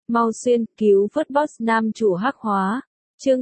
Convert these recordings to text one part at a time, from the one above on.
Mau xuyên cứu vớt boss nam chủ hắc hóa. Chương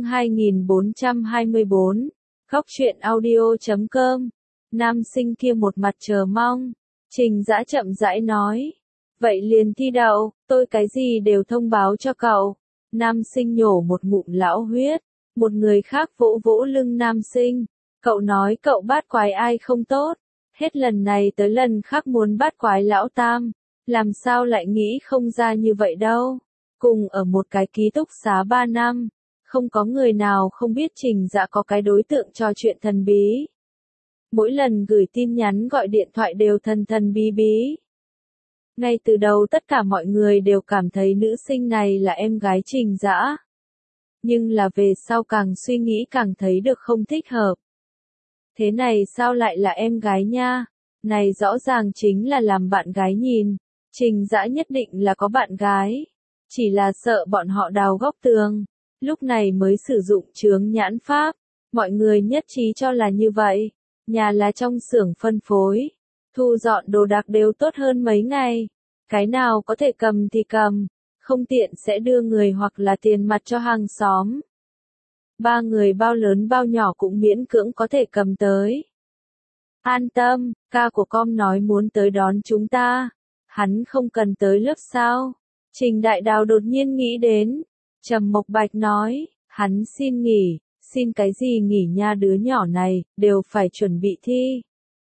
2424. Góc truyện audio.com. Nam sinh kia một mặt chờ mong. Trình Dã chậm rãi nói. Vậy liền thi đậu, tôi cái gì đều thông báo cho cậu. Nam sinh nhổ một ngụm lão huyết. Một người khác vỗ vỗ lưng nam sinh. Cậu nói cậu bắt quái ai không tốt. Hết lần này tới lần khác muốn bắt quái lão tam. Làm sao lại nghĩ không ra như vậy đâu. Cùng ở một cái ký túc xá 3 năm. Không có người nào không biết Trình Dã có cái đối tượng trò chuyện thần bí. Mỗi lần gửi tin nhắn gọi điện thoại đều thần thần bí bí. Ngay từ đầu tất cả mọi người đều cảm thấy nữ sinh này là em gái Trình Dã. Nhưng là về sau càng suy nghĩ càng thấy được không thích hợp. Thế này sao lại là em gái nha? Này rõ ràng chính là làm bạn gái nhìn. Trình Dã nhất định là có bạn gái. Chỉ là sợ bọn họ đào góc tường. Lúc này mới sử dụng chướng nhãn pháp. Mọi người nhất trí cho là như vậy. Nhà là trong xưởng phân phối. Thu dọn đồ đạc đều tốt hơn mấy ngày. Cái nào có thể cầm thì cầm. Không tiện sẽ đưa người hoặc là tiền mặt cho hàng xóm. 3 người bao lớn bao nhỏ cũng miễn cưỡng có thể cầm tới. An tâm, ca của con nói muốn tới đón chúng ta. Hắn không cần tới lớp sao? Trình Đại Đào đột nhiên nghĩ đến. Trầm Mộc Bạch nói, hắn xin nghỉ, xin cái gì nghỉ nha, đứa nhỏ này, đều phải chuẩn bị thi.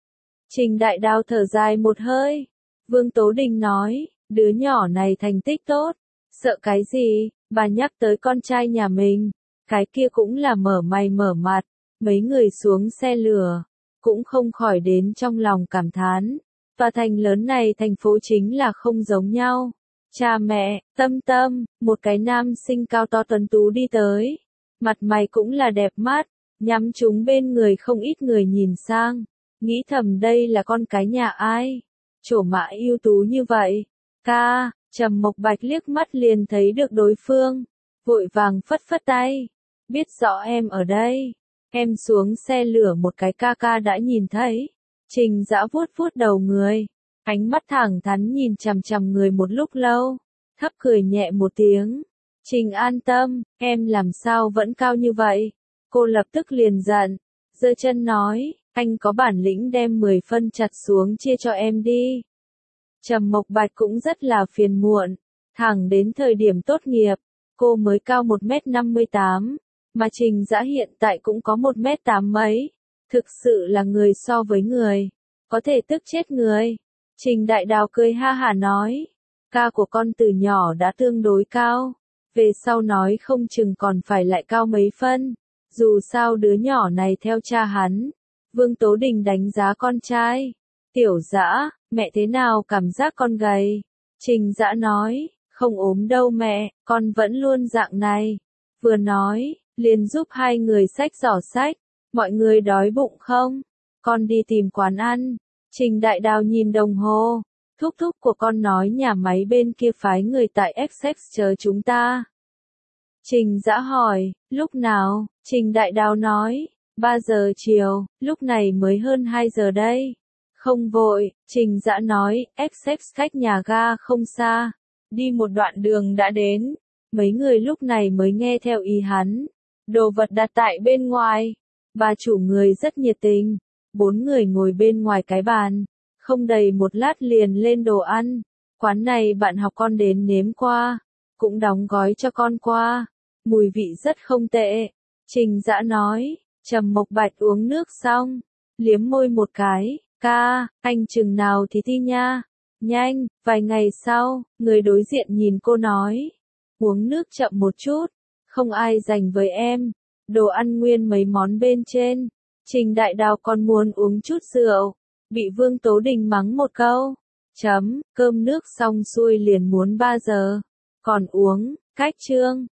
Trình Đại Đào thở dài một hơi. Vương Tố Đình nói, đứa nhỏ này thành tích tốt, sợ cái gì, bà nhắc tới con trai nhà mình, cái kia cũng là mở mày mở mặt, mấy người xuống xe lửa, cũng không khỏi đến trong lòng cảm thán, tòa thành lớn này thành phố chính là không giống nhau. Cha mẹ, Tâm Tâm, một cái nam sinh cao to tuấn tú đi tới, mặt mày cũng là đẹp mắt, nhắm chúng bên người không ít người nhìn sang, nghĩ thầm đây là con cái nhà ai, trổ mã ưu tú như vậy. Ca, Trầm Mộc Bạch liếc mắt liền thấy được đối phương, vội vàng phất phất tay, biết rõ em ở đây, em xuống xe lửa một cái ca ca đã nhìn thấy. Trình Dã vuốt vuốt đầu người, ánh mắt thẳng thắn nhìn chằm chằm người một lúc lâu, thấp cười nhẹ một tiếng. Trình an tâm, em làm sao vẫn cao như vậy? Cô lập tức liền giận, giơ chân nói, anh có bản lĩnh đem 10 phân chặt xuống chia cho em đi. Trầm Mộc Bạch cũng rất là phiền muộn, thẳng đến thời điểm tốt nghiệp, cô mới cao 1m58, mà Trình Dã hiện tại cũng có 1m8 mấy, thực sự là người so với người, có thể tức chết người. Trình Đại Đào cười ha hả nói, ca của con từ nhỏ đã tương đối cao, về sau nói không chừng còn phải lại cao mấy phân, dù sao đứa nhỏ này theo cha hắn. Vương Tố Đình đánh giá con trai. Tiểu Dã, mẹ thế nào cảm giác con gầy? Trình Dã nói, không ốm đâu mẹ, con vẫn luôn dạng này. Vừa nói, liền giúp hai người xách giỏ sách. Mọi người đói bụng không? Con đi tìm quán ăn. Trình Đại Đào nhìn đồng hồ. Thúc thúc của con nói nhà máy bên kia phái người tại Essex chờ chúng ta. Trình Dã hỏi, lúc nào? Trình Đại Đào nói, 3 giờ chiều, lúc này mới hơn 2 giờ đây. Không vội, Trình Dã nói, Essex cách nhà ga không xa. Đi một đoạn đường đã đến. Mấy người lúc này mới nghe theo ý hắn. Đồ vật đặt tại bên ngoài. Bà chủ người rất nhiệt tình. 4 người ngồi bên ngoài cái bàn. Không đầy một lát liền lên đồ ăn. Quán này bạn học con đến nếm qua. Cũng đóng gói cho con qua. Mùi vị rất không tệ. Trình Dã nói. Trầm Mộc Bạch uống nước xong. Liếm môi một cái. Ca, anh chừng nào thì thi nha. Nhanh, vài ngày sau, người đối diện nhìn cô nói. Uống nước chậm một chút. Không ai dành với em. Đồ ăn nguyên mấy món bên trên. Trình Đại Đào còn muốn uống chút rượu. Bị Vương Tố Đình mắng một câu. Cơm nước xong xuôi liền muốn 3 giờ. Còn uống, cách chương.